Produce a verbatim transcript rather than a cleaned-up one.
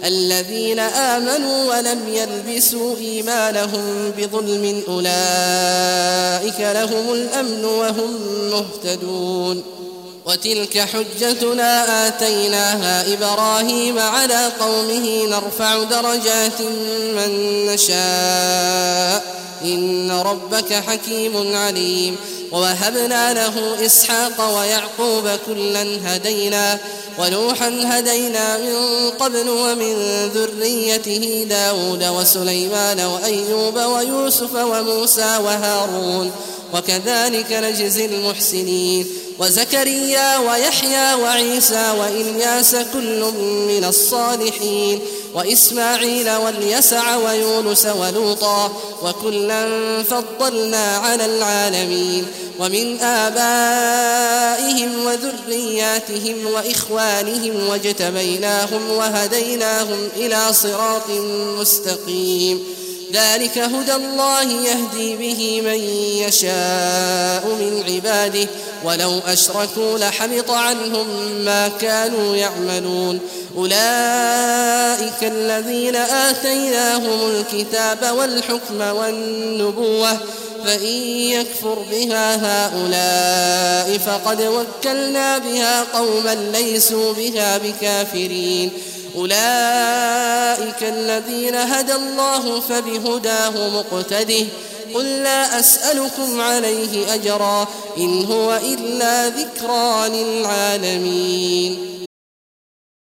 الذين آمنوا ولم يلبسوا إيمانهم بظلم أولئك لهم الأمن وهم مهتدون. وتلك حجتنا آتيناها إبراهيم على قومه نرفع درجات من نشاء إن ربك حكيم عليم. ووهبنا له إسحاق ويعقوب كلا هدينا ونوحا هدينا من قبل ومن ذريته داود وسليمان وأيوب ويوسف وموسى وهارون وكذلك نجزي المحسنين. وزكريا ويحيى وعيسى وإلياس كل من الصالحين وإسماعيل واليسع ويونس ولوطا وكلا فضلنا على العالمين. ومن آبائهم وذرياتهم وإخوانهم واجتبيناهم وهديناهم إلى صراط مستقيم. ذلك هدى الله يهدي به من يشاء من عباده ولو أشركوا لحبط عنهم ما كانوا يعملون. أولئك الذين آتيناهم الكتاب والحكم والنبوة فإن يكفر بها هؤلاء فقد وكلنا بها قوما ليسوا بها بكافرين. أولئك الذين هدى الله فبهداه مقتده قل لا أسألكم عليه أجرا إن هو إلا ذكرى للعالمين.